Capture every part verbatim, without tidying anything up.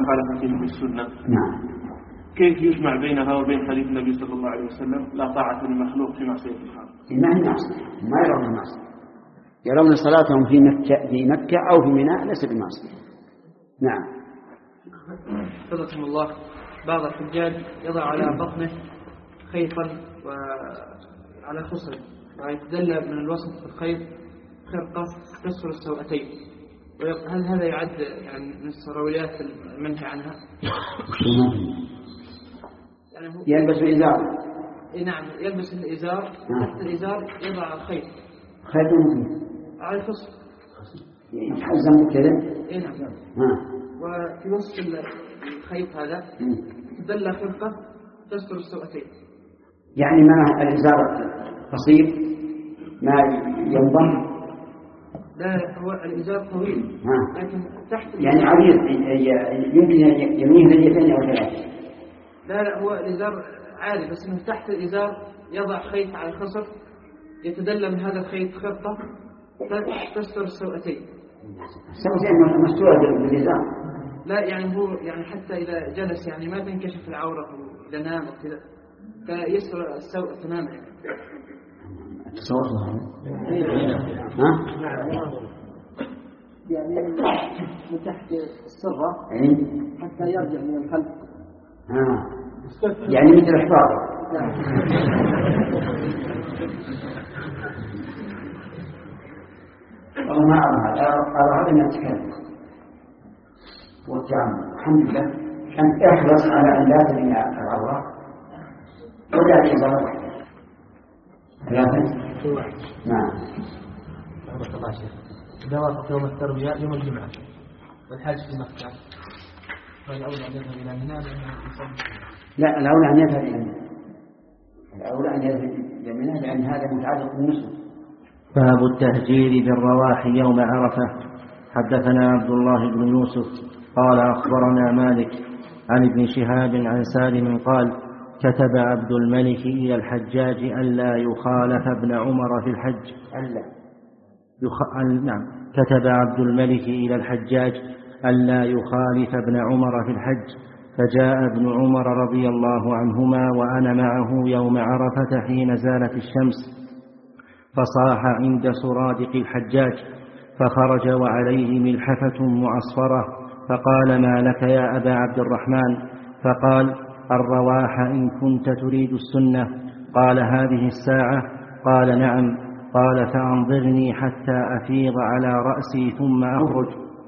مخالفتهم بالسنة. نعم. كيف يجمع بينها وبين حديث النبي صلى الله عليه وسلم لا طاعة لمخلوق في معصية الخالق؟ ما هي معصية، ما يرون المعصية، يرون صلاتهم في مكة في مكة أو في منى ليس بمعصية. نعم. حفظكم الله، بعض الحجاج يضع على بطنه خيطا وعلى خصر ويتدلى من الوسط في الخيط خرقة تستر السوأتين، هل هذا يعد يعني من السرويات المنهي عنها؟ يعني يلبس الإزار. إيه نعم، يلبس الإزار. نعم. تحت الإزار يضع خيط. خيط ممكن. على الخصر. يتحزم كذا. إيه نعم. ها. وفي وسط الخيط هذا تدلى خرقة تستر السوأتين. يعني ما الإزار قصير ما ينضم. لا، هو الإزار طويل. ها. لكن تحت يعني عريض يمكن يمين رجلين أو ثلاثة. لا لا، هو الإزار عالي بس من تحت الإزار يضع خيط على الخصر يتدلى من هذا الخيط خرطة تستر السوأتين. السوأتين مستورة بالإزار. لا يعني هو يعني حتى إذا جلس يعني ما تنكشف العورة إذا نام وكذا فيستر السوء تماما. تصور ها؟ يعني من تحت السرة حتى يرجع من الخلف. ها. يعني مثل الحفاظ. والله ما أرى أرى هذا من التكلم والتعامل. الحمد لله أنت احرص على أن لا تبني العورة ولا الإزار. ثلاثة. نعم. رحمة الله شيخ. إذا وافق يوم التربية يوم الجمعة والحاج في مكة فالأولى أن يذهب إلى منى لأنه يصلي. لا، الأولى أن يذهب إلى منى. الأولى أن يذهب إلى منى لأن هذا متعلق بالنسك. باب التهجير بالرواح يوم عرفة. حدثنا عبد الله بن يوسف قال أخبرنا مالك عن ابن شهاب عن سالم قال كتب عبد الملك إلى الحجاج ألا يخالف ابن عمر في الحج. ألا يخ... نعم. كتب عبد الملك إلى الحجاج ألا يخالف ابن عمر في الحج، فجاء ابن عمر رضي الله عنهما وأنا معه يوم عرفة حين زالت الشمس، فصاح عند سرادق الحجاج، فخرج وعليه ملحفة معصفرة، فقال ما لك يا أبا عبد الرحمن؟ فقال الرواح إن كنت تريد السنة. قال هذه الساعة؟ قال نعم. قال فأنظرني حتى أفيض على رأسي ثم أخرج.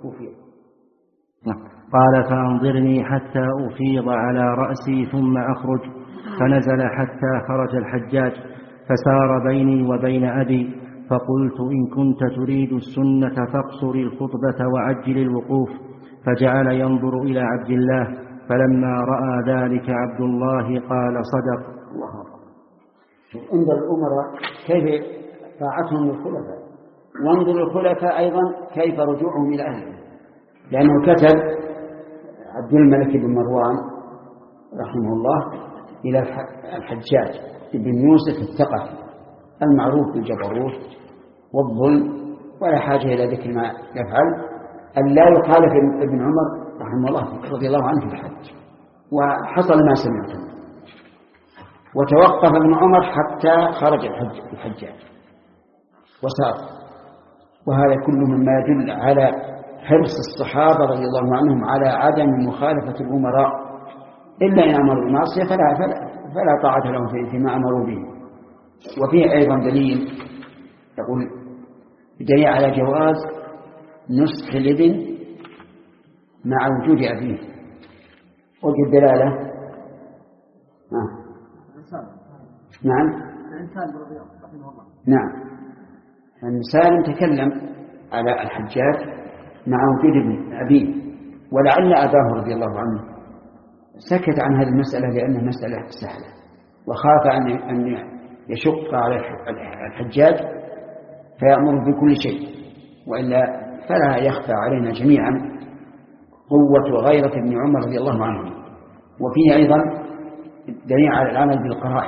قال فأنظرني حتى أفيض على رأسي ثم أخرج، فنزل حتى خرج الحجاج، فسار بيني وبين أبي، فقلت إن كنت تريد السنة فاقصر الخطبة وعجل الوقوف، فجعل ينظر إلى عبد الله، فلما رأى ذلك عبد الله قال صدق. انظر الأمراء كيف طاعتهم للخلفاء، وانظر الخلفاء أيضا كيف رجوعهم إلى أهلهم، لأنه كتب عبد الملك بن مروان رحمه الله إلى الحجاج بن يوسف الثقفي المعروف بالجبروت والظلم ولا حاجة إلى ذكر ما يفعل، أن لا يخالف ابن عمر رحمه الله رضي الله عنه في الحج. وحصل ما سمعتم، وتوقف ابن عمر حتى خرج الحج الحجاج وسار. وهذا كله مما يدل على حرص الصحابة رضي الله عنهم على عدم مخالفة الأمراء، إلا إن أمروا بالمعصية فلا, فلا, فلا طاعة لهم فيما أمروا به. وفيه أيضا دليل يقول دليل على جواز نصح الابن مع وجود أبيه. وجه الدلالة آه. نعم نعم سالم تكلم على الحجاج مع وجود ابن أبيه، ولعل أباه رضي الله عنه سكت عن هذه المسألة لأنها مسألة سهلة، وخاف أن يشق على الحجاج فيأمر بكل شيء، وإلا فلا يخفى علينا جميعا قوة وغيرة ابن عمر رضي الله عنه. وفيه أيضا دليل على العمل بالقرائن،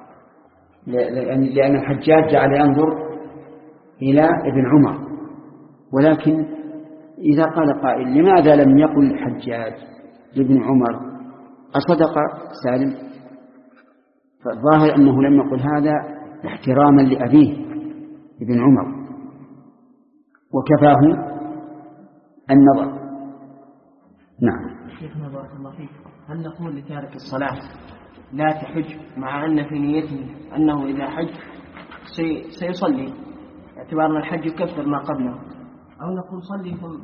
لأن الحجاج جعل ينظر إلى ابن عمر، ولكن إذا قال قائل لماذا لم يقل الحجاج لابن عمر أصدق سالم؟ فالظاهر أنه لم يقل هذا احتراما لأبيه ابن عمر وكفاه النظر. نعم. شيخنا بارك الله فيك، هل نقول لتارك الصلاة لا تحج مع أن في نيته أنه إذا حج سي سيصلي اعتبار أن الحج يكفر ما قبله، أو نقول صلي ثم؟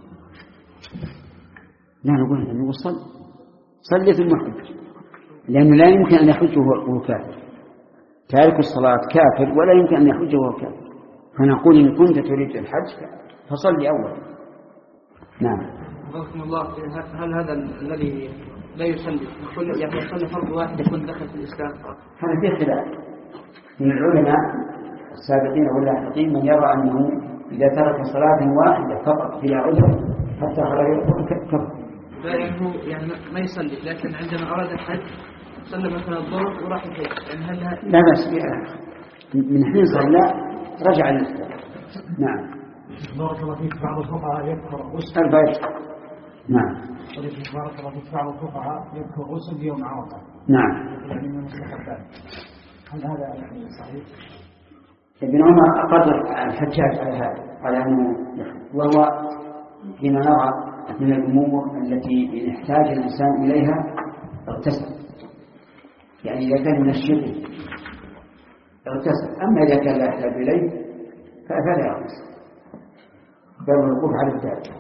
لا نقول نقول صل صلي ثم حج، لأنه لا يمكن أن يحج وهو كافر. تارك الصلاة كافر ولا يمكن أن يحج وهو كافر، فنقول إن كنت تريد الحج فصلي أولا. نعم. رحمه الله، هل هذا الذي لا يصلي يقول يعني يصلي فرض واحد يكون دخل في الإسلام؟ هذا فيه خلاف من العلماء السابقين واللاحقين، من يرى أنه إذا ترك صلاة واحدة فقط فيها عذر حتى خرج كفر. لا يعني هو يعني ما يصلي، لكن عندما أراد الحج صلى مثلا الظهر وراح الحج، يعني هل ها... لا بس من حين صلى رجع للإسلام. نعم. بارك الله فيك، بعض الفقهاء يذكر غسل البيت. نعم. بارك الله فيك، بعض الفقهاء يذكر غسل يوم عرفة. نعم. يعني من المستحبات، هل هذا صحيح؟ ابن عمر أقر الحجاج على هذا، على أنه وهو حين نرى من الأمور التي يحتاج الإنسان إليها اغتسل، يعني إذا كان من الشرك اغتسل، أما إذا كان لا يحتاج إليه فلا يغتسل، بل الوقوف على الذات.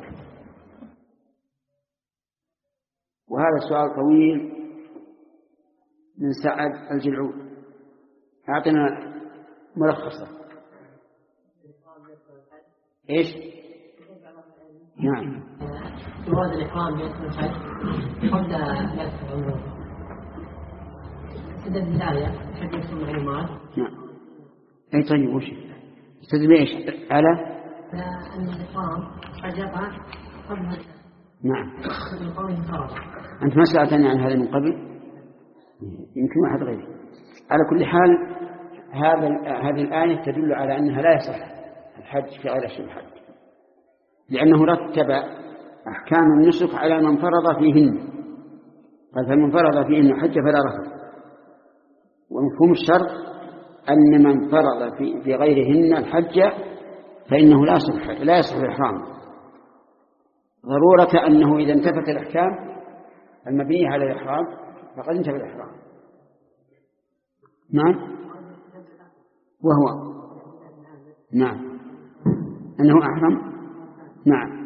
وهذا سؤال طويل من سعد الجلعود، أعطنا ملخصة. إيش؟ نعم. جواز الإحرام يدخل الحج قبل لا يدخل العمرة. سد البداية حج يدخل العمرات. نعم. أي طيب وش؟ سد بإيش؟ على؟ أن الإحرام قد يقع قبل هذا. نعم. من قوله فرض. أنت ما سألتني عن هذا من قبل؟ يمكن واحد غيري. على كل حال هذا هذه الآية تدل على أنها لا يصح الحج في غير أشهر الحج، لأنه رتب أحكام النسك على من فرض فيهن، قال فمن فرض فيهن حج فلا رفث. ومفهوم الشرط أن من فرض في, في غيرهن الحج فإنه لا يصح لا يصح الإحرام، ضرورة أنه إذا انتفت الأحكام المبنية على الإحرام فقد انتفى الإحرام. نعم. وهو نعم أنه أحرم. نعم.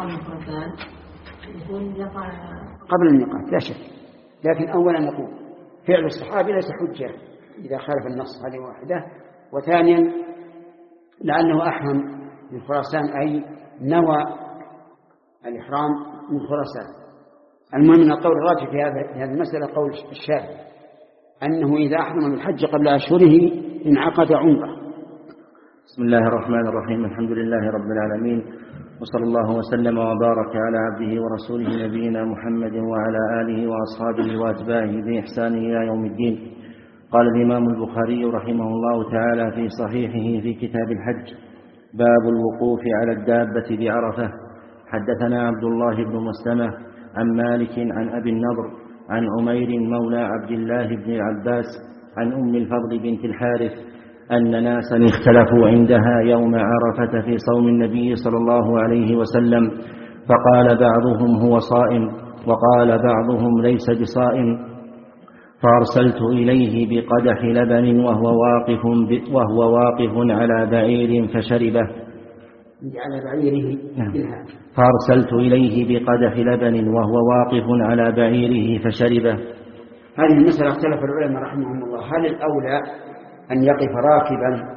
قبل الميقات لا شك، لكن أولا نقول فعل الصحابي ليس حجة إذا خالف النص، هذه واحدة. وثانيا لأنه أحرم من خراسان، أي نوى الإحرام من خراسان. المهم من القول الراجح في هذه المسألة قول الشافعي أنه إذا أحرم من الحج قبل أشهره انعقد عمره. بسم الله الرحمن الرحيم، الحمد لله رب العالمين، وصلى الله وسلم وبارك على عبده ورسوله نبينا محمد وعلى آله وأصحابه وأتباعه بإحسان إلى يوم الدين. قال الإمام البخاري رحمه الله تعالى في صحيحه في كتاب الحج: باب الوقوف على الدابة بعرفة. حدثنا عبد الله بن مسلمة عن مالك عن أبي النضر عن عمير مولى عبد الله بن العباس عن أم الفضل بنت الحارث أن ناسا اختلفوا عندها يوم عرفة في صوم النبي صلى الله عليه وسلم، فقال بعضهم هو صائم وقال بعضهم ليس بصائم، فأرسلت إليه بقدح لبن وهو واقف, وهو واقف على بعير فشربه. على بعيره. فأرسلت إليه بقدح لبن وهو واقف على بعيره فشربه. هذه المسألة اختلف العلماء رحمهم الله، هل الأولى أن يقف راكبا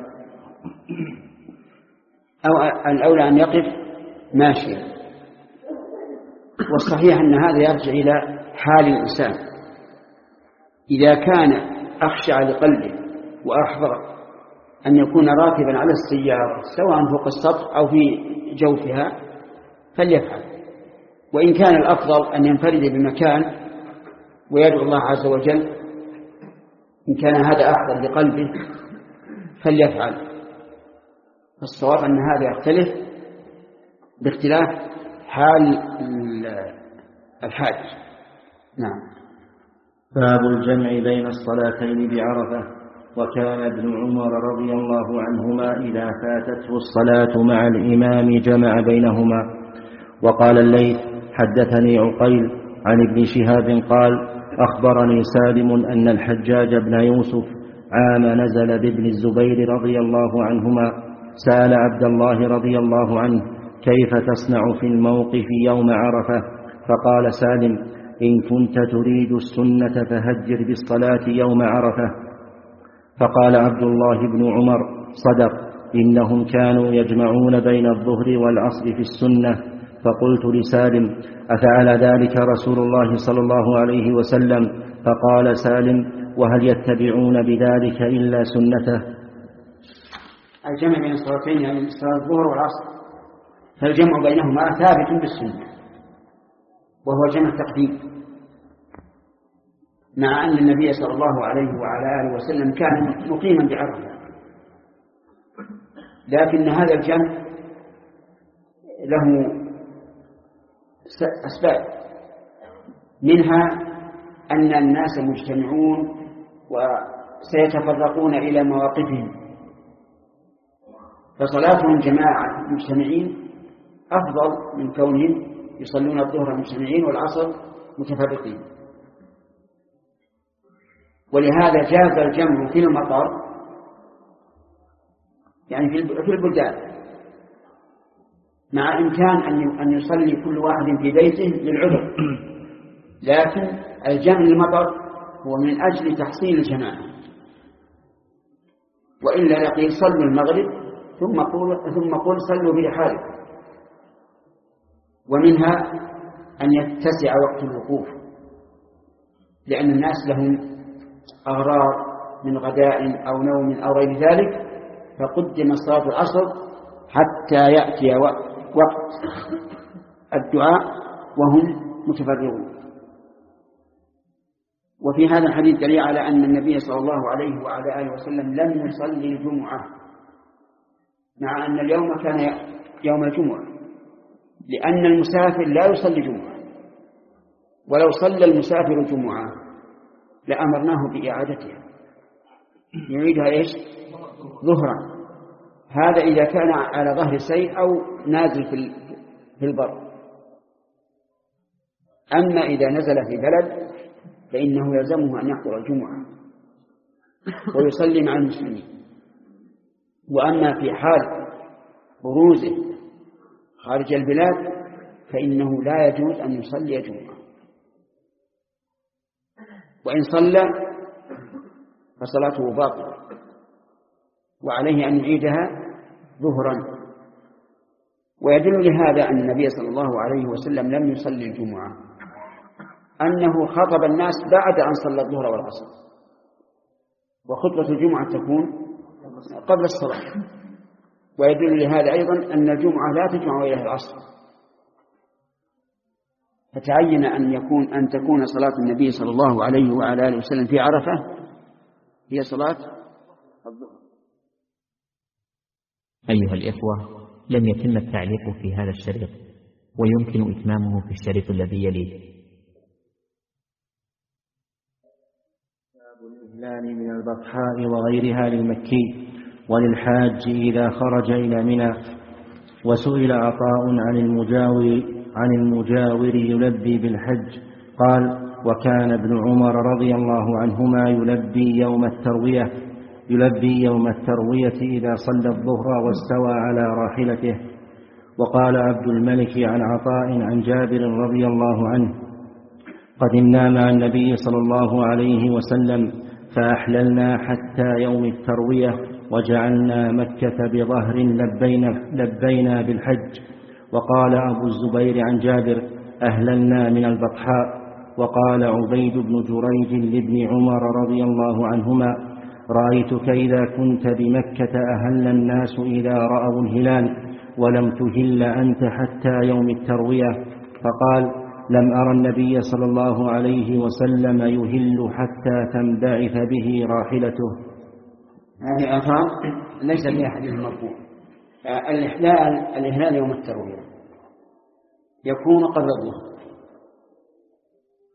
أو الأولى أن يقف ماشيا؟ والصحيح أن هذا يرجع إلى حال الإنسان، إذا كان أخشع لقلبه وأحضر أن يكون راكبا على السيارة سواء فوق السطح أو في جوفها فليفعل، وإن كان الأفضل أن ينفرد بمكان ويدعو الله عز وجل إن كان هذا أحضر لقلبه فليفعل. فالصواب أن هذا يختلف باختلاف حال الحاج. نعم. باب الجمع بين الصلاتين بعرفة. وكان ابن عمر رضي الله عنهما إذا فاتته الصلاة مع الإمام جمع بينهما. وقال الليث حدثني عقيل عن ابن شهاب قال أخبرني سالم أن الحجاج بن يوسف عام نزل بابن الزبير رضي الله عنهما سأل عبد الله رضي الله عنه كيف تصنع في الموقف يوم عرفة؟ فقال سالم إن كنت تريد السنة فهجر بالصلاة يوم عرفة. فقال عبد الله بن عمر صدق إنهم كانوا يجمعون بين الظهر والعصر في السنة. فقلت لسالم أفعل ذلك رسول الله صلى الله عليه وسلم؟ فقال سالم وهل يتبعون بذلك إلا سنته؟ الجمع بين الصلاتين يعني صلاة الظهر والعصر، فالجمع بينهما ثابت بالسنة وهو جمع تقديم، مع أن النبي صلى الله عليه وعلى آله وسلم كان مقيما بعرفة، لكن هذا الجمع له أسباب، منها أن الناس مجتمعون وسيتفرقون إلى مواقفهم، فصلاتهم جماعة مجتمعين أفضل من كونهم يصلون الظهر مجتمعين والعصر متفرقين. ولهذا جاز الجمع في المطر، يعني في البلدان، مع إمكان أن يصلي كل واحد في بيته للعذر، لكن الجمع للمطر هو من أجل تحصيل الجماعة، وإلا لقيل صلوا المغرب ثم قول ثم قل صلوا برحالكم. ومنها أن يتسع وقت الوقوف، لأن الناس لهم أغراض من غداء أو نوم أو غير ذلك، فقدم صلاة العصر حتى يأتي وقت الدعاء وهم متفرغون. وفي هذا الحديث دليل على أن النبي صلى الله عليه وعلى آله وسلم لم يصلي الجمعة، مع أن اليوم كان يوم الجمعة، لأن المسافر لا يصلي جمعة، ولو صلى المسافر جمعة لأمرناه بإعادتها، يعيدها إيش؟ ظهرا. هذا إذا كان على ظهر سيء أو نازل في البر. أما إذا نزل في بلد فإنه يلزمه أن يحضر الجمعة ويصلي مع المسلمين. وأما في حال بروزه خارج البلاد فإنه لا يجوز أن يصلي جمعة، وإن صلى فصلاته باطلة وعليه أن يعيدها ظهرا. ويدل لهذا أن النبي صلى الله عليه وسلم لم يصلي الجمعة أنه خطب الناس بعد أن صلى الظهر والعصر، وخطبة الجمعة تكون قبل الصلاة. ويدل لهذا أيضا أن الجمعة لا تجمع إلى العصر، فتعين أن يكون أن تكون صلاة النبي صلى الله عليه وعلى آله وسلم في عرفة هي صلاة الظهر. أيها الإخوة، لم يتم التعليق في هذا الشريط، ويمكن إتمامه في الشريط الذي يليه. باب الإهلال من البطحاء وغيرها للمكي وللحاج إذا خرج إلى منى. وسئل عطاء عن المجاور عن المجاور يلبي بالحج، قال: وكان ابن عمر رضي الله عنهما يلبي يوم التروية يلبي يوم التروية إذا صلى الظهر واستوى على راحلته. وقال عبد الملك عن عطاء عن جابر رضي الله عنه: قدمنا مع النبي صلى الله عليه وسلم فأحللنا حتى يوم التروية وجعلنا مكة بظهر لبينا, لبينا بالحج. وقال أبو الزبير عن جابر: أهللنا من البطحاء. وقال عبيد بن جريج لابن عمر رضي الله عنهما: رأيتك إذا كنت بمكة أهل الناس إذا رأوا الهلال ولم تهل أنت حتى يوم التروية. فقال: لم أرى النبي صلى الله عليه وسلم يهل حتى تنبعث به راحلته. هذه الآثار ليس فيها حديث مرفوع. الإحلال الإهلال يوم التروية يكون قبل الظهر،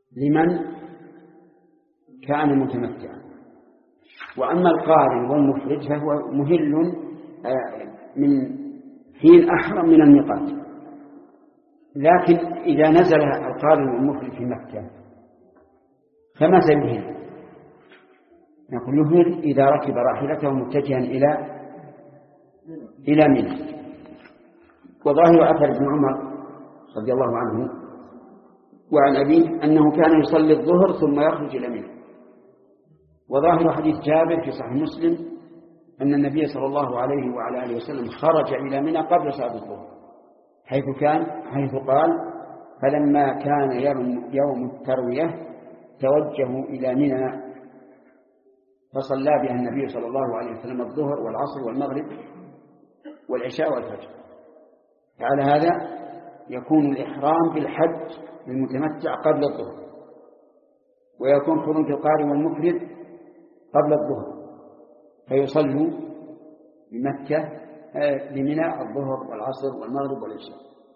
لمن كان متمتعا. وأما القارن والمفرد فهو مهل من حين أحرم من الميقات. لكن إذا نزل القارن والمفرد في مكة فمتى يهل؟ نقول يهل إذا ركب راحلته متجها إلى إلى منى. وظاهر أثر ابن عمر رضي الله عنه وعن أبيه أنه كان يصلي الظهر ثم يخرج إلى منى. وظاهر حديث جابر في صحيح مسلم أن النبي صلى الله عليه وعلى آله وسلم خرج إلى منى قبل صلاة الظهر، حيث كان حيث قال: فلما كان يوم التروية توجهوا إلى منى فصلى بها النبي صلى الله عليه وسلم الظهر والعصر والمغرب والعشاء والفجر. على هذا يكون الإحرام بالحج للمتمتع قبل الظهر، ويكون خروج القارن والمفرد قبل الظهر، فيصلوا بمكة لمنى الظهر والعصر والمغرب والعشاء.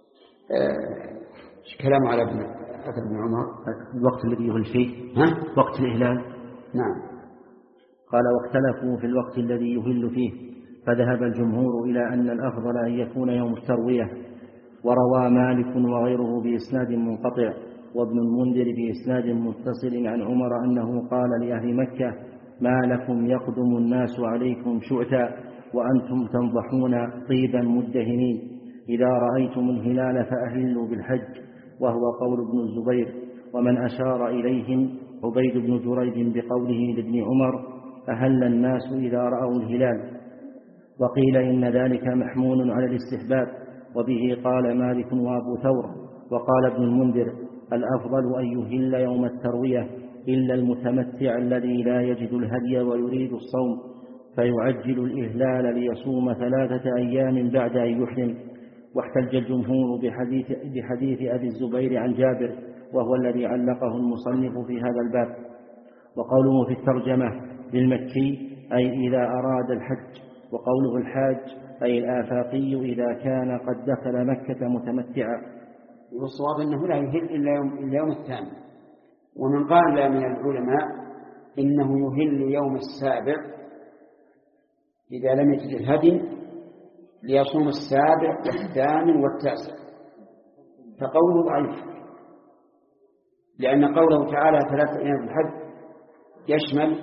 كلام على ابن أثر ابن عمر الوقت الذي يهل فيه ها؟ وقت الإهلال. نعم. قال: واختلفوا في الوقت الذي يهل فيه، فذهب الجمهور إلى أن الأفضل أن يكون يوم التروية. وروى مالك وغيره بإسناد منقطع وابن المنذر بإسناد متصل عن عمر أنه قال لأهل مكة: ما لكم يقدم الناس عليكم شعثا وأنتم تنضحون طيبا مدهنين، إذا رأيتم الهلال فأهلوا بالحج. وهو قول ابن الزبير. ومن أشار إليهم عبيد بن جريج بقوله لابن عمر: أهل الناس إذا رأوا الهلال. وقيل إن ذلك محمول على الاستحباب، وبه قال مالك وأبو ثور. وقال ابن المنذر: الأفضل أن يهل يوم التروية إلا المتمتع الذي لا يجد الهدي ويريد الصوم، فيعجل الإهلال ليصوم ثلاثة أيام بعد أن يحرم. واحتج الجمهور بحديث, بحديث أبي الزبير عن جابر، وهو الذي علقه المصنف في هذا الباب. وقوله في الترجمة للمكي أي إذا أراد الحج، وقوله الحاج أي الآفاقي إذا كان قد دخل مكة متمتعا. والصواب أنه لا يهل إلا يوم, إلا يوم الثامن. ومن قال من العلماء إنه يهل يوم السابع إذا لم يجد الهدي ليصوم السابع والثامن والتاسع، فقوله ضعيف، لأن قوله تعالى ثلاثة أيام في الحج يشمل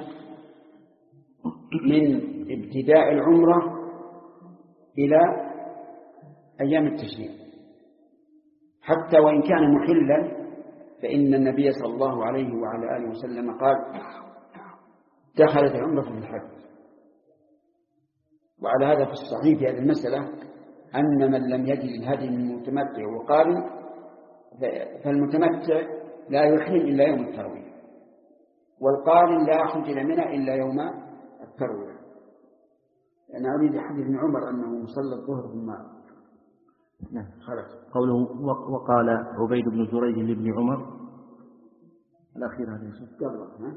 من ابتداء العمرة إلى أيام التشريق، حتى وإن كان محلا فإن النبي صلى الله عليه وعلى آله وسلم قال: دخلت العمرة في الحج. وعلى هذا في الصحيح في هذه المسألة أن من لم يجد الهدي من المتمتع وقارن فالمتمتع لا يحرم إلا يوم التروية، والقارن لا يخرج إلى منى إلا يوم التروية. أنا أريد حديث ابن عمر أنه صلى الظهر ثم خرج. قوله وقال عبيد بن جريج لابن عمر الأخير هذا قبل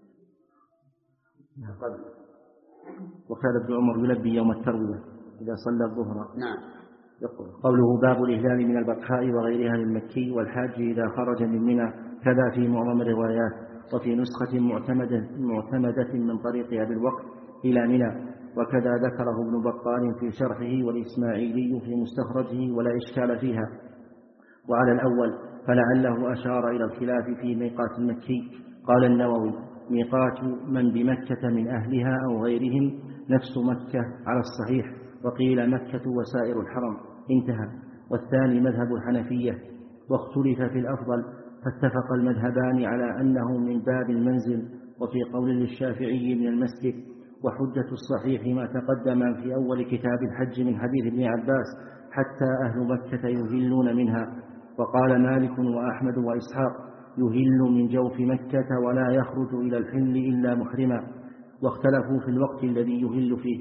قبل وكان ابن عمر يلبي يوم التروية إذا صلى الظهر. نعم. يقول قوله باب الإهلال من البطحاء وغيرها للمكي والحاج إذا خرج من منى، كذا في معظم الروايات. وفي نسخة معتمدة, معتمدة من طريق أبي الوقت إلى منى، وكذا ذكره ابن بطال في شرحه والإسماعيلي في مستخرجه ولا إشكال فيها. وعلى الأول فلعله أشار إلى الخلاف في ميقات المكي. قال النووي: ميقات من بمكة من أهلها أو غيرهم نفس مكة على الصحيح، وقيل مكة وسائر الحرم، انتهى. والثاني مذهب الحنفية. واختلف في الأفضل، فاتفق المذهبان على أنه من باب المنزل، وفي قول للشافعي من المسجد. وحجة الصحيح ما تقدم في أول كتاب الحج من حديث ابن عباس: حتى أهل مكة يهلون منها. وقال مالك وأحمد وإسحاق: يهل من جوف مكة ولا يخرج إلى الحل إلا محرما. واختلفوا في الوقت الذي يهل فيه.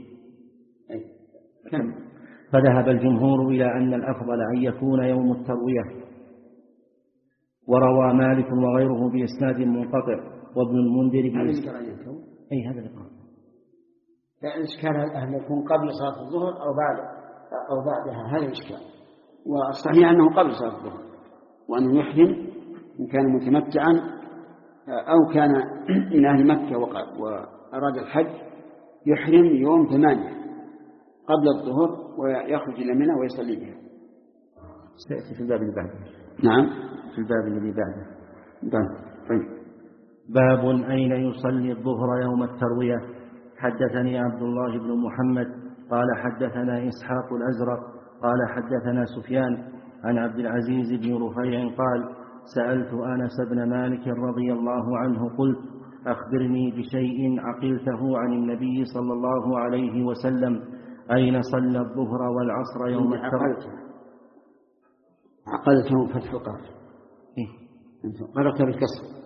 فذهب الجمهور إلى أن الأفضل أن يكون يوم التروية. وروى مالك وغيره بإسناد منقطع وابن المنذر بإسناد أي هذا الإقرار. الإشكال أن يكون قبل صلاة الظهر أو بعد أو بعدها، هذا الإشكال. والصحيح أنه قبل صلاة الظهر، وأنه يحرم إن كان متمتعا أو كان من أهل مكة وأراد الحج يحرم يوم ثمانية قبل الظهر ويخرج إلى منى ويصلي بها. سيأتي في الباب اللي بعده. نعم في الباب الذي بعده. طيب. باب أين يصلي الظهر يوم التروية. حدثني عبد الله بن محمد قال حدثنا إسحاق الأزرق قال حدثنا سفيان عن عبد العزيز بن رفيع قال سألت أنس بن مالك رضي الله عنه قلت أخبرني بشيء عقلته عن النبي صلى الله عليه وسلم أين صلى الظهر والعصر يوم التروية. عقلته فتح القاف قرأت بالكسر.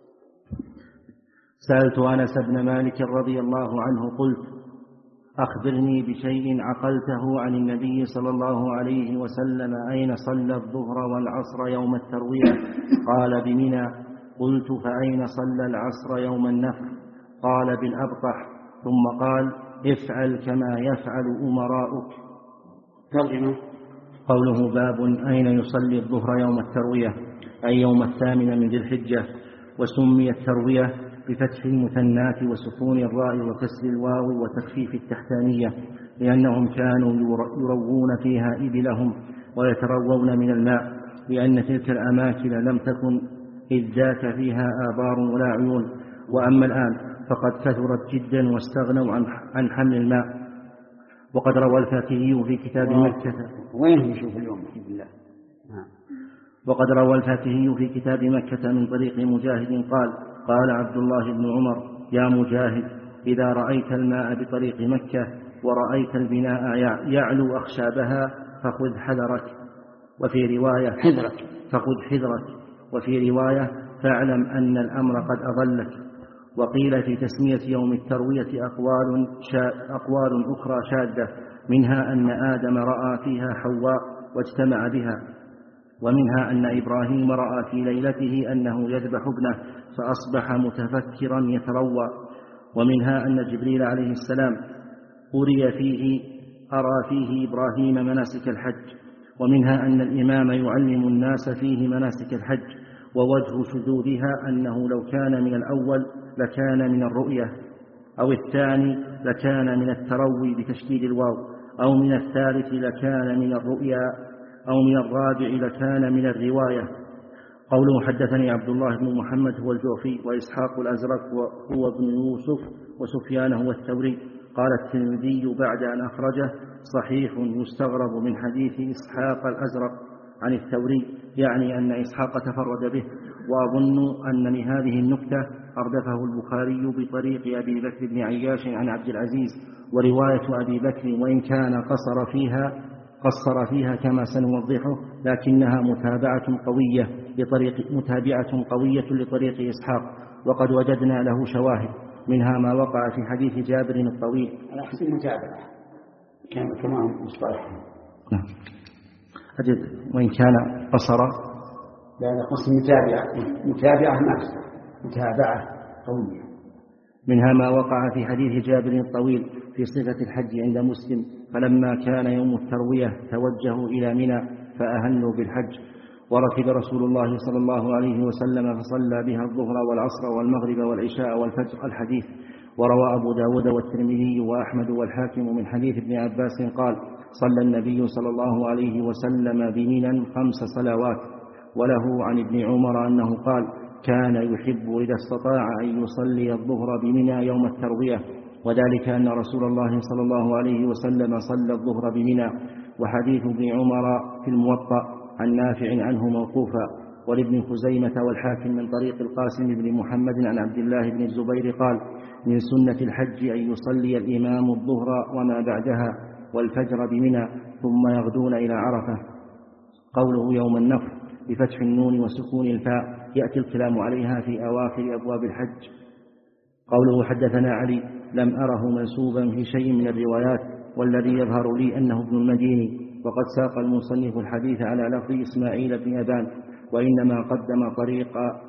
سألت أنس بن مالك رضي الله عنه قلت أخبرني بشيء عقلته عن النبي صلى الله عليه وسلم أين صلى الظهر والعصر يوم التروية. قال بمنى. قلت فأين صلى العصر يوم النفر. قال بالأبطح. ثم قال افعل كما يفعل أمراؤك. ترجمة. قوله باب أين يصلي الظهر يوم التروية أي يوم الثامن من ذي الحجة. وسمي التروية بفتح المثنات وسكون الراء وكسر الواو وتخفيف التحتانية لأنهم كانوا يروون فيها إبلهم ويتروون من الماء لأن تلك الأماكن لم تكن إذ ذاك فيها آبار ولا عيون. وأما الآن فقد كثرت جدا واستغنوا عن عن حمل الماء. وقد روى الفاكهي في كتاب مكة. وين يشوف اليوم بالله. وقد روى الفاكهي في كتاب مكة من طريق مجاهد قال قال عبد الله بن عمر يا مجاهد إذا رأيت الماء بطريق مكة ورأيت البناء يعلو أخشابها فخذ حذرك. وفي رواية حذرك فخذ حذرك. وفي رواية فاعلم أن الأمر قد أضلك. وقيل في تسمية يوم التروية أقوال, أقوال أخرى شاذة منها أن آدم رأى فيها حواء واجتمع بها. ومنها أن إبراهيم رأى في ليلته أنه يذبح ابنه فأصبح متفكرا يتروى. ومنها أن جبريل عليه السلام أري فيه أرى فيه إبراهيم مناسك الحج. ومنها أن الإمام يعلم الناس فيه مناسك الحج. ووجه شذوذها أنه لو كان من الأول لكان من الرؤية أو الثاني لكان من التروي بتشديد الواو أو من الثالث لكان من الرؤيا أو من الرابع لكان من الرواية. قوله حدثني عبد الله بن محمد هو الجوفي وإسحاق الأزرق هو ابن يوسف وسفيان هو الثوري. قال الترمذي بعد أن أخرجه صحيح يستغرب من حديث إسحاق الأزرق عن الثوري يعني أن إسحاق تفرد به. وأظن أن لهذه النكتة أردفه البخاري بطريق أبي بكر بن عياش عن عبد العزيز. ورواية أبي بكر وإن كان قصر فيها قصر فيها كما سنوضحه لكنها متابعة قوية لطريق متابعة قوية لطريق إسحاق. وقد وجدنا له شواهد منها ما وقع في حديث جابر الطويل. على حسب المتابعة كان كمان مصطلح. نعم أجد وإن كان قصر لا لا قصر متابعة متابعة ناقصة متابعة قوية. منها ما وقع في حديث جابر الطويل في صفة الحج عند مسلم فلما كان يوم التروية توجهوا إلى منى فأهلوا بالحج. وركب رسول الله صلى الله عليه وسلم فصلى بها الظهر والعصر والمغرب والعشاء والفجر الحديث. وروى أبو داود والترمذي وأحمد والحاكم من حديث ابن عباس قال صلى النبي صلى الله عليه وسلم بمنى خمس صلوات. وله عن ابن عمر أنه قال كان يحب إذا استطاع أن يصلي الظهر بمنى يوم التروية وذلك أن رسول الله صلى الله عليه وسلم صلى الظهر بمنى. وحديث ابن عمر في الموطأ عن نافع عنه موقوفا. ولابن خزيمة والحاكم من طريق القاسم بن محمد عن عبد الله بن الزبير قال من سنة الحج أن يصلي الإمام الظهر وما بعدها والفجر بمنى ثم يغدون إلى عرفة. قوله يوم النفر بفتح النون وسكون الفاء يأتي الكلام عليها في أواخر أبواب الحج. قوله حدثنا علي لم أره منسوبا في شيء من الروايات والذي يظهر لي أنه ابن المديني. وقد ساق المصنف الحديث على لفظ إسماعيل بن أبان وإنما قدم طريق,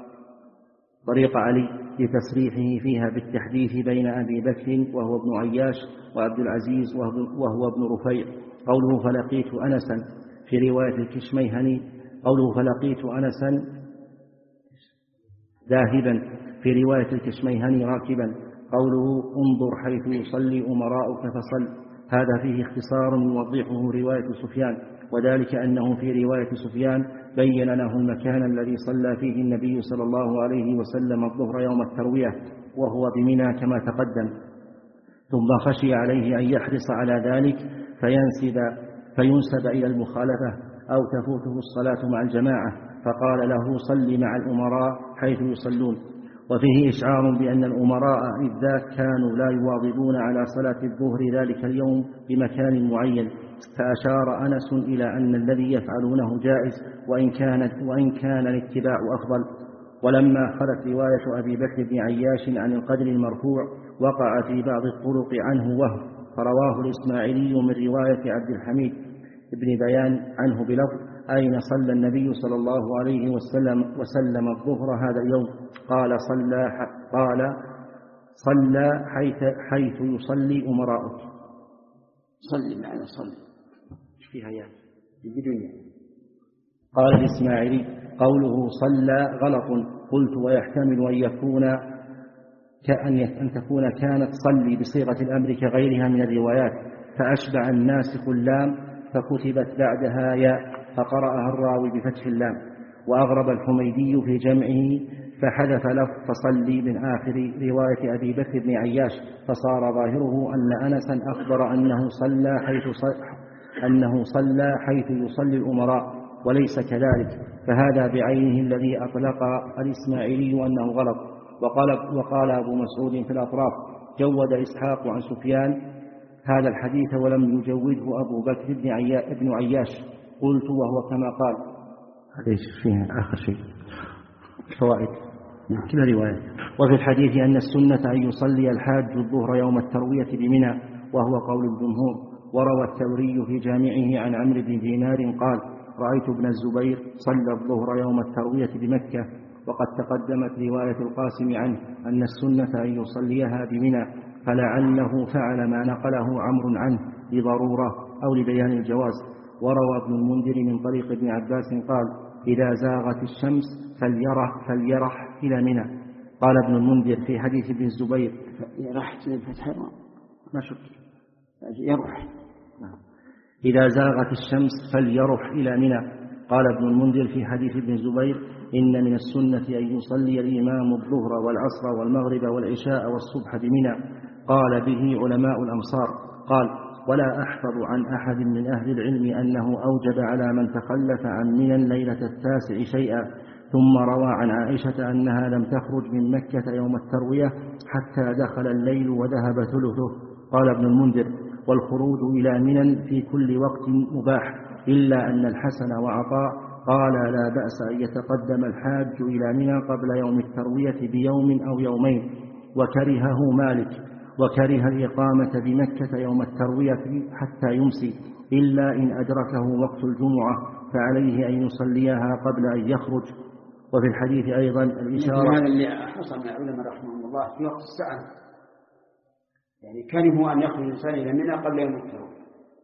طريق علي لتصريحه فيها بالتحديث بين أبي بكر وهو ابن عياش وعبد العزيز وهو ابن رفيع. قوله فلقيت أنسا في رواية الكشميهني قوله فلقيت أنسا ذاهبا، في رواية الكشميهني راكبا. قوله انظر حيث يصلي أمراؤك فصل، هذا فيه اختصار يوضحه رواية سفيان، وذلك أنه في رواية سفيان بين له المكان الذي صلى فيه النبي صلى الله عليه وسلم الظهر يوم التروية، وهو بمنى كما تقدم، ثم خشي عليه أن يحرص على ذلك فينسب, فينسب إلى المخالفة أو تفوته الصلاة مع الجماعة، فقال له صل مع الأمراء حيث يصلون. وفيه إشعار بأن الأمراء إذ ذاك كانوا لا يواظبون على صلاة الظهر ذلك اليوم بمكان معين، فأشار أنس إلى أن الذي يفعلونه جائز وإن كان, وإن كان الاتباع أفضل. ولما خلت رواية أبي بكر بن عياش عن القدر المرفوع وقع في بعض الطرق عنه وهم، فرواه الإسماعيلي من رواية عبد الحميد بن بيان عنه بلفظ أين صلى النبي صلى الله عليه وسلم, وسلم الظهر هذا اليوم؟ قال صلى, قال صلى حيث, حيث يصلي أمراؤك. صلي معنا صلي فيها يعني بدنيا. قال الإسماعيلي قوله صلى غلط، قلت ويحتمل أن يكون كأن أن تكون كانت صلي بصيغة الأمر كغيرها من الروايات، فأشبع الناسخ اللام فكتبت بعدها ياء فقرأها الراوي بفتح اللام. وأغرب الحميدي في جمعه فحذف لفظ فصلي من آخر رواية أبي بكر بن عياش، فصار ظاهره أن أنسا أخبر أنه صلى حيث صلى أنه صلى حيث يصلي الأمراء، وليس كذلك، فهذا بعينه الذي أطلق الإسماعيلي أنه غلط. وقال, وقال أبو مسعود في الأطراف جود إسحاق عن سفيان هذا الحديث ولم يجوده أبو بكر بن, عيا بن عياش. قلت وهو كما قال. هذا فيها آخر شيء فوائد كل رواية. وفي الحديث أن السنة أن يصلي الحاج الظهر يوم التروية بمنى، وهو قول الجمهور. وروى الثوري في جامعه عن عمرو بن دينار قال رأيت ابن الزبير صلى الظهر يوم التروية بمكة. وقد تقدمت رواية القاسم عنه أن السنة أن يصليها بمنى، فلعله فعل ما نقله عمرو عنه لضرورة أو لبيان الجواز. وروى ابن المنذر من طريق ابن عباس قال إذا زاغت الشمس فليرح, فليرح إلى منى. قال ابن المنذر في حديث ابن الزبير يرح الفتح ما شك يرح إذا زاغت الشمس فليرح إلى منى. قال ابن المنذر في حديث ابن الزبير إن من السنة أن يصلي الإمام الظهر والعصر والمغرب والعشاء والصبح بمنى. قال به علماء الأمصار. قال ولا أحفظ عن أحد من أهل العلم أنه أوجب على من تخلف عن منى ليلة التاسع شيئا. ثم روى عن عائشة أنها لم تخرج من مكة يوم التروية حتى دخل الليل وذهب ثلثه. قال ابن المنذر والخروج إلى منى في كل وقت مباح، إلا أن الحسن وعطاء قال لا بأس أن يتقدم الحاج إلى منى قبل يوم التروية بيوم أو يومين، وكرهه مالك، وكره الإقامة بمكة يوم التروية حتى يمسي، إلا إن أدركه وقت الجمعة فعليه أن يصليها قبل أن يخرج. وفي الحديث أيضا الإشارة هذا اللي حصل من العلماء رحمهم الله في وقت الساعة، يعني كرهوا أن يخرج الإنسان إلى منى قبل يوم التروية،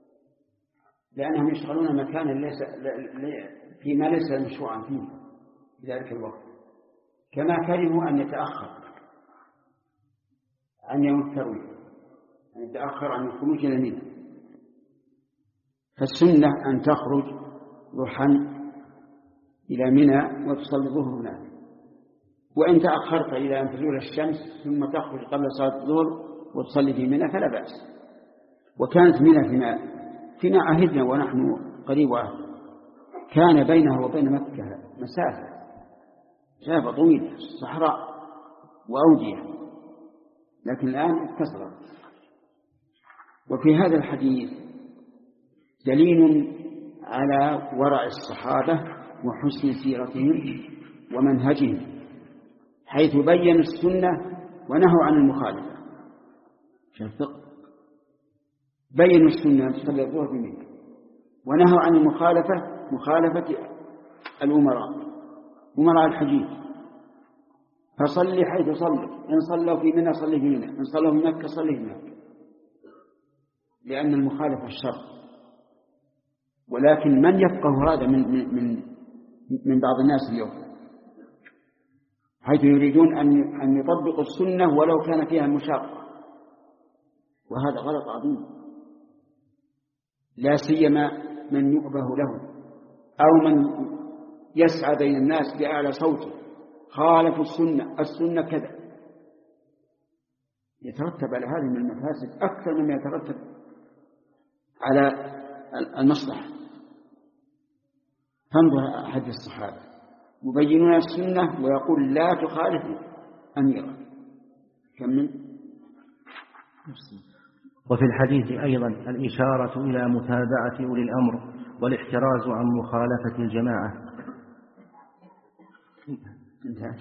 لأنهم يشغلون مكانا ليس فيما ليس مشروعا فيه في ذلك الوقت، كما كرهوا أن يتأخر عن يوم التروية، أن يتأخر عن الخروج إلى منى. فالسنة أن تخرج ضحى إلى منى وتصلي الظهر هناك، وإن تأخرت إلى أن تزول الشمس ثم تخرج قبل صلاة الظهر وتصلي في منى فلا بأس. وكانت منى فيما, فيما عهدنا ونحن قريب عهد كان بينها وبين مكة مسافة مسافة طويلة صحراء وأودية، لكن الآن اتصلت. وفي هذا الحديث دليل على ورع الصحابة وحسن سيرتهم ومنهجهم، حيث بيّنوا السنة ونهوا عن المخالفة. شفق بيّنوا السنة تصلي الظهر بمنى، ونهوا عن المخالفة مخالفة الأمراء أمراء الحجيج، فصلي حيث صلي، إن صلوا في منى صلي في منى، إن صلوا في مكة صلي في مكة، لأن المخالفة الشر. ولكن من يفقه هذا من من من بعض الناس اليوم؟ حيث يريدون أن أن يطبقوا السنة ولو كان فيها مشاقة، وهذا غلط عظيم، لا سيما من يؤبه له أو من يسعى بين الناس بأعلى صوته خالف السنة، السنة كذا، يترتب على هذه من المفاسد أكثر مما يترتب على المصلحة. فانظر أحد الصحابة يبينون السنة ويقول لا تخالف أميرا. كمل. وفي الحديث أيضا الإشارة إلى متابعة أولي الأمر والاحتراز عن مخالفة الجماعة. انتهى.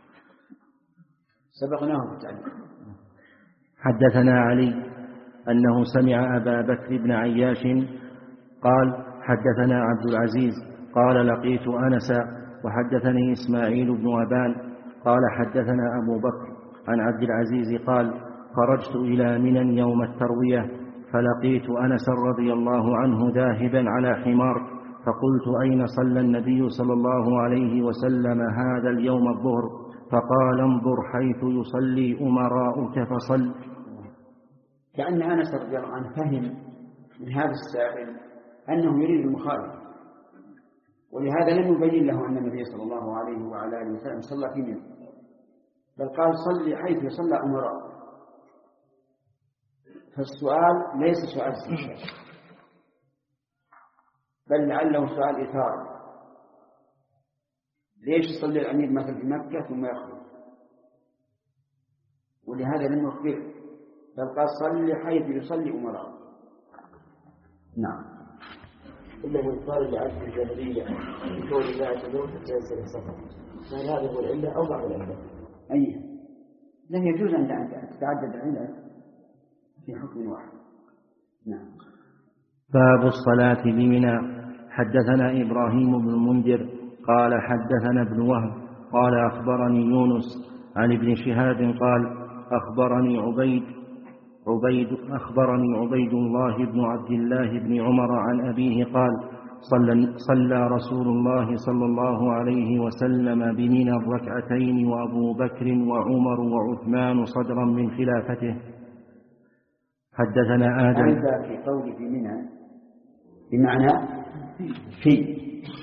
سبقناه بالتعليم. حدثنا علي أنه سمع أبا بكر بن عياش قال حدثنا عبد العزيز قال لقيت أنسا، وحدثني إسماعيل بن أبان قال حدثنا أبو بكر عن عبد العزيز قال خرجت إلى منى يوم التروية فلقيت أنسا رضي الله عنه ذاهبا على حمار، فقلت أين صلى النبي صلى الله عليه وسلم هذا اليوم الظهر؟ فقال انظر حيث يصلي أمراؤك فصل. كأن أنس رضي الله عنه فهم من هذا السائل أنه يريد المخالفة، ولهذا لم يبين له أن النبي صلى الله عليه وعلى آله وسلم صلى في منى، بل قال صلي حيث صلى أمراؤك. فالسؤال ليس سؤال استشهاد، بل لعله سؤال إثارة. ليش يصلي الأمير مثلا في مكة ثم يخرج؟ ولهذا لم يخبره، بل قال صلي حيث يصلي أمراء. نعم. إنه يقال لعبد الجاهلية بكون لا يعتدون حتى يصل السفر، هل هذا هو العلة أو بعض العلة؟ أي لن يجوز أن تتعدد العلة في حكم واحد. نعم. باب الصلاة بمنى. حدثنا إبراهيم بن المنذر قال حدثنا ابن وهب قال أخبرني يونس عن ابن شهاب قال أخبرني عبيد عبيد أخبرني عبيد الله بن عبد الله بن عمر عن أبيه قال صلى, صلى رسول الله صلى الله عليه وسلم بمنى الركعتين وأبو بكر وعمر وعثمان صدرا من خلافته. حدثنا آدم. هذا في قول في منى بمعنى في،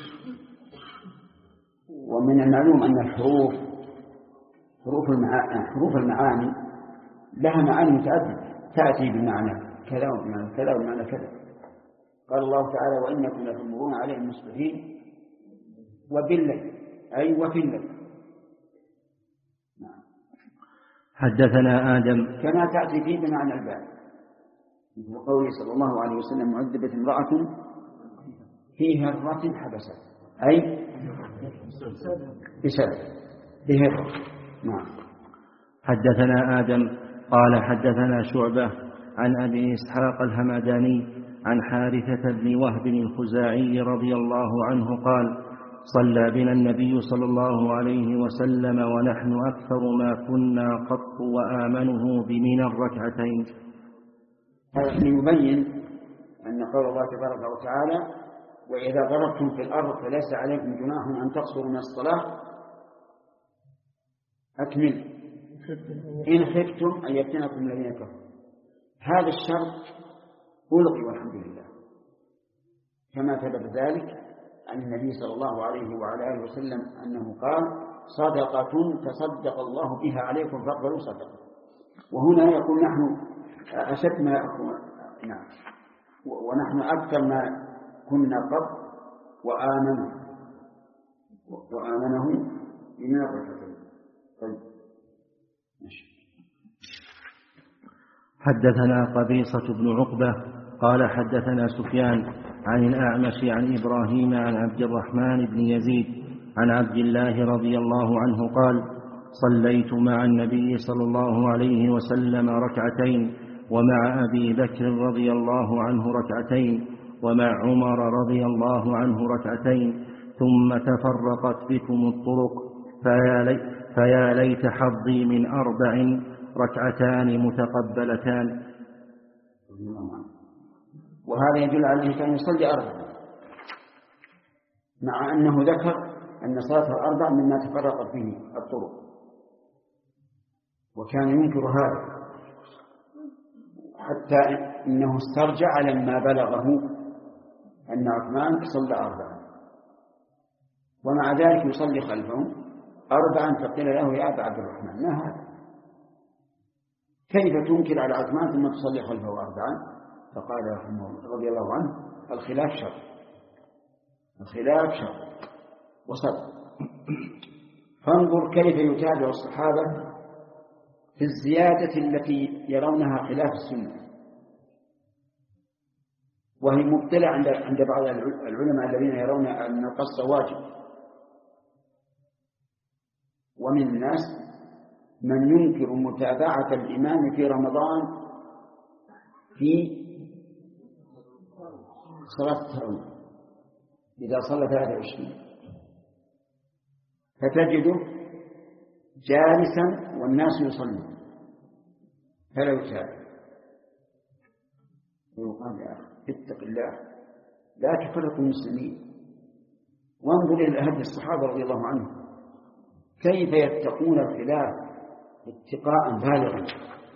ومن المعلوم أن الحروف حروف المعاني, حروف المعاني لها معاني متعددة تأتي بمعنى كذا وبمعنى كذا وبمعنى كذا. قال الله تعالى وإنكم لتمرون عليهم مصبحين وبالليل، أي وفي الليل. حدثنا آدم. كما تأتي فيه بمعنى الباب، مثل قوله صلى الله عليه وسلم معذبة امرأة في هرة حبست، أي بسبب بهرة. نعم. حدثنا آدم قال حدثنا شعبة عن أبي إسحاق الهمداني عن حارثة بن وهب الخزاعي رضي الله عنه قال صلى بنا النبي صلى الله عليه وسلم ونحن أكثر ما كنا قط وآمنه بمنى الركعتين. هذا يبين أن قول الله تبارك وتعالى وإذا ضربتم في الأرض فليس عليكم جناح أن تقصروا من الصلاة أكمل إن خفتم أن يفتنكم الذين كفروا. هذا الشرط ألغي والحمد لله، كما ثبت ذلك عن النبي صلى الله عليه وعلى آله وسلم أنه قال صدقة تصدق الله بها عليكم فاقبلوا صدقة. وهنا يقول نحن أشد ما نعم ونحن أكثر ما كنا قط وآمنوا وآمنه بمن الركعتين. طيب. حدثنا قبيصة بن عقبة قال حدثنا سفيان عن الأعمش عن إبراهيم عن عبد الرحمن بن يزيد عن عبد الله رضي الله عنه قال صليت مع النبي صلى الله عليه وسلم ركعتين ومع أبي بكر رضي الله عنه ركعتين ومع عمر رضي الله عنه ركعتين ثم تفرقت بكم الطرق فيا, لي فيا ليت حظي من أربع ركعتان متقبلتان. وهذا يدل على أنه كان يصلي أربع، مع أنه ذكر أن صلاة الأربع مما تفرقت به الطرق. وكان ينكر هذا حتى إنه استرجع لما بلغه أن عثمان صلى أربعا ومع ذلك يصلي خلفه أربعا، فقيل له يا أبا عبد الرحمن ما هذا؟ كيف تنكر على عثمان ثم تصلي خلفه أربعا؟ فقال رضي الله عنه الخلاف شر، الخلاف شر وصدق. فانظر كيف يتابع الصحابة في الزيادة التي يرونها خلاف السنة، وهي مبتلى عند عند بعض العلماء الذين يرون أن القص واجب، ومن الناس من ينكر متابعة الإمام في رمضان في صلاة التراويح إذا صلى ثلاثة وعشرين، فتجده جالسا والناس يصلون فلا يتابع، ويقال يا أخي اتق الله لا تفرق المسلمين. وانظر إلى هدي الصحابة رضي الله عنهم كيف يتقون الخلاف اتقاء بالغا.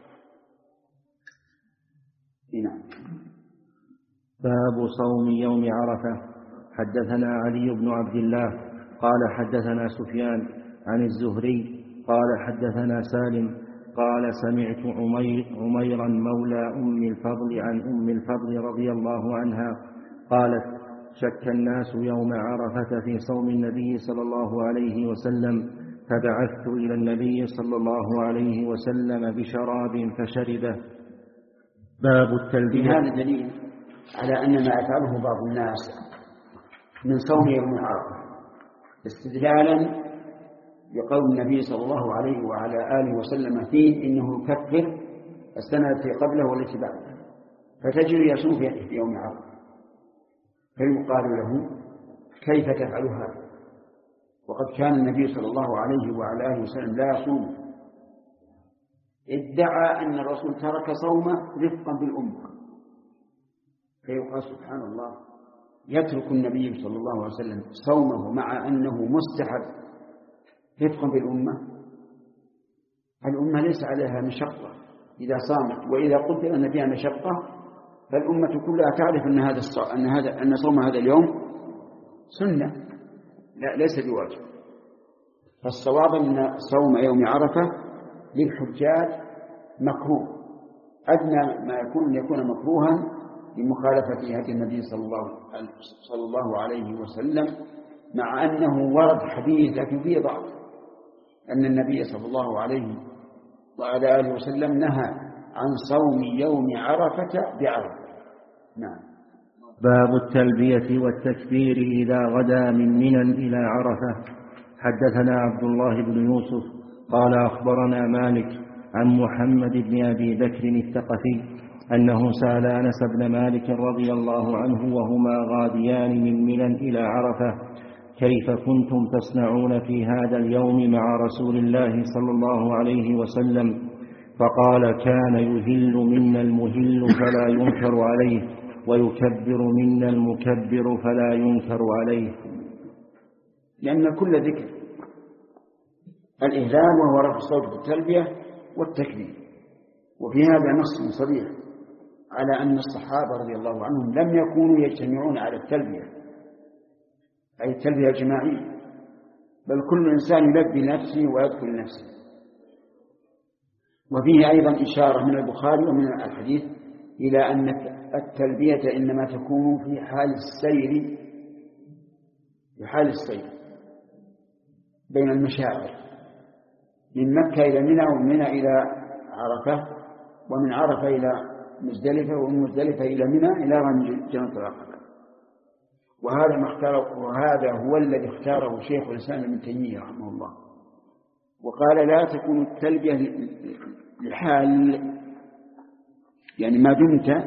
نعم. باب صوم يوم عرفة. حدثنا علي بن عبد الله قال حدثنا سفيان عن الزهري قال حدثنا سالم قال سمعت عمير عميرا مولى أم الفضل عن أم الفضل رضي الله عنها قالت شك الناس يوم عرفة في صوم النبي صلى الله عليه وسلم فبعثت إلى النبي صلى الله عليه وسلم بشراب فشربه. باب التلبية. هذا دليل على أن ما يفعله بعض الناس من صوم يوم عرفة استدلالا بقول النبي صلى الله عليه وعلى آله وسلم فيه إنه يكفر السنة التي قبله والتي بعده، فتجد يصوم في يوم عرفة، فيقال له كيف تفعل هذا وقد كان النبي صلى الله عليه وعلى آله وسلم لا يصوم؟ ادعى أن الرسول ترك صومه رفقا بالأمة، فيقال سبحان الله يترك النبي صلى الله عليه وسلم صومه مع أنه مستحب رفقا بالأمة. الأمة ليس عليها مشقة إذا صامت، وإذا قدر أن فيها مشقة فالأمة كلها تعرف أن هذا أن هذا أن صوم هذا اليوم سنة لا ليس بواجب. فالصواب أن صوم يوم عرفة للحجاج مكروه، أدنى ما يكون يكون مكروها بمخالفة هدي النبي صلى الله صلى الله عليه وسلم، مع أنه ورد حديث لكن فيه ضعف أن النبي صلى الله عليه وعلى آله وسلم نهى عن صوم يوم عرفة بعرفة. نعم. باب التلبية والتكبير إذا غدا من منى إلى عرفة. حدثنا عبد الله بن يوسف قال أخبرنا مالك عن محمد بن أبي بكر الثقفي أنه سأل أنس بن مالك رضي الله عنه وهما غاديان من منى إلى عرفة كيف كنتم تصنعون في هذا اليوم مع رسول الله صلى الله عليه وسلم؟ فقال كان يهل منا المهل فلا ينكر عليه ويكبر منا المكبر فلا ينكر عليه. لأن كل ذكر الإهلال وهو رفع الصوت بالتلبية والتكبير، وفي هذا نص صريح على أن الصحابة رضي الله عنهم لم يكونوا يجتمعون على التلبية أي التلبية الجماعية، بل كل إنسان يلبي نفسه ويذكر نفسه. وفيه أيضا إشارة من البخاري ومن الحديث إلى أن التلبية إنما تكون في حال السير في حال السير بين المشاعر من مكة إلى منى ومن منى إلى عرفة ومن عرفة إلى مزدلفة ومن مزدلفة إلى منى إلى رمي جنة العقبة. وهذا ما اختاره وهذا هو الذي اختاره شيخ الإسلام ابن تيمية رحمه الله، وقال لا تكون التلبية لحال يعني ما دمت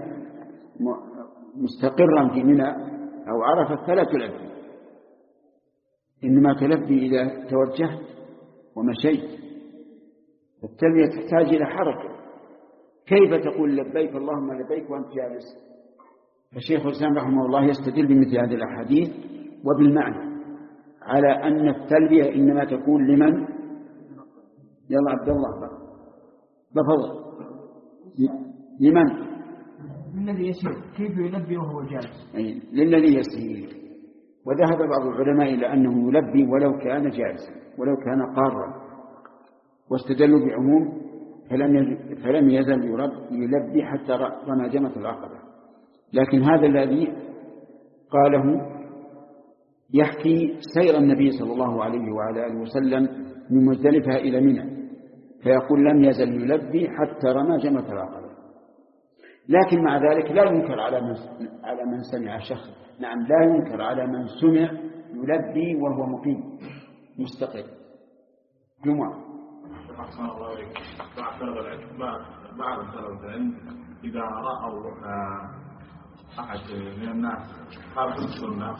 مستقرا في منى أو عرفة فلا تلبي، إنما تلبي إذا توجهت ومشيت. التلبية تحتاج إلى حركة، كيف تقول لبيك اللهم لبيك وأنت جالس؟ فالشيخ الإسلام رحمه الله يستدل بمثل هذه الأحاديث وبالمعنى على أن التلبية إنما تكون لمن؟ يلا عبد الله بقى. بفضل لمن؟ الذي يسير كيف يلبي وهو جالس؟ أي للذي يسير. وذهب بعض العلماء إلى أنه يلبي ولو كان جالسا ولو كان قارا، واستدلوا بعموم فلم فلم يزل يلبي حتى رمى جمرة العقبة. لكن هذا الذي قاله يحكي سير النبي صلى الله عليه وعلى آله وسلم من مزدلفة إلى منى، فيقول لم يزل يلبي حتى رمى جمرة العقبة. لكن مع ذلك لا ينكر على من على من سمع شخص، نعم لا ينكر على من سمع يلبي وهو مقيم مستقل جمعة. أحسن الله إليك. بعد طلب العلم بعد طلب العلم إذا رأوا أحد من الناس خارج السنة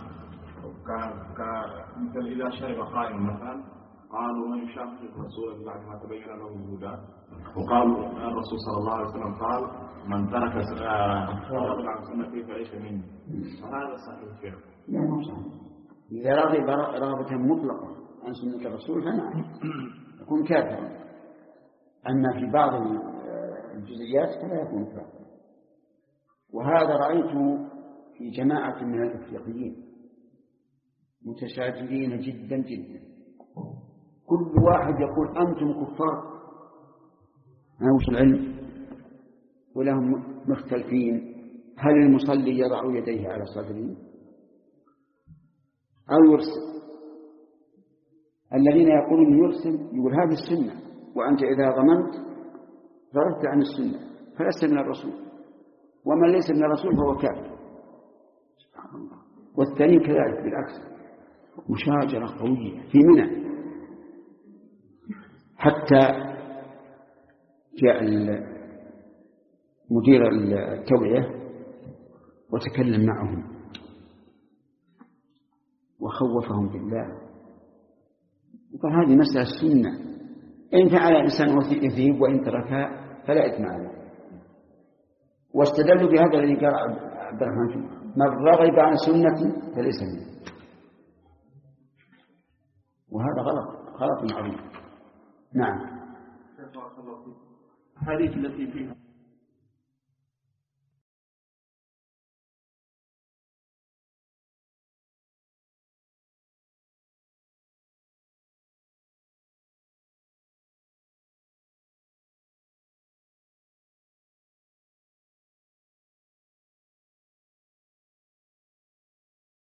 مثل إذا شرب قائما مثلا قالوا من يشاقق الرسول بعد ما تبين له الهدى، وقالوا الرسول صلى الله عليه وسلم قال من ترك رغب عن سنتي فليس مني، وهذا صحيح فعلا. لا مو صحيح. إذا رغب رغبة مطلقة عن سنة الرسول فنعم يكون كافرا، أما في بعض الجزئيات فلا يكون كافرا. وهذا رأيته في جماعة من الإفريقيين متشاجرين جدا جدا، كل واحد يقول أنتم كفار. ما وش العلم؟ ولهم مختلفين، هل المصلي يضع يديه على صدره أو يرسل؟ الذين يقولون يرسل يقول هذه السنة، وأنت إذا ضمنت فرغت عن السنة فلست من الرسول، ومن ليس من الرسول فهو كافر. سبحان الله. والثاني كذلك بالعكس، مشاجرة قوية في منى. حتى جاء مدير التوعية وتكلم معهم وخوفهم بالله، وقال هذه مسألة السنة، إن فعل الإنسان يثيب وإن تركها فلا إثم عليه. واستدلوا بهذا الذي قال عبد الرحمن من رغب عن سنتي فليس مني، وهذا غلط غلط عظيم. نعم. الحديث التي فيها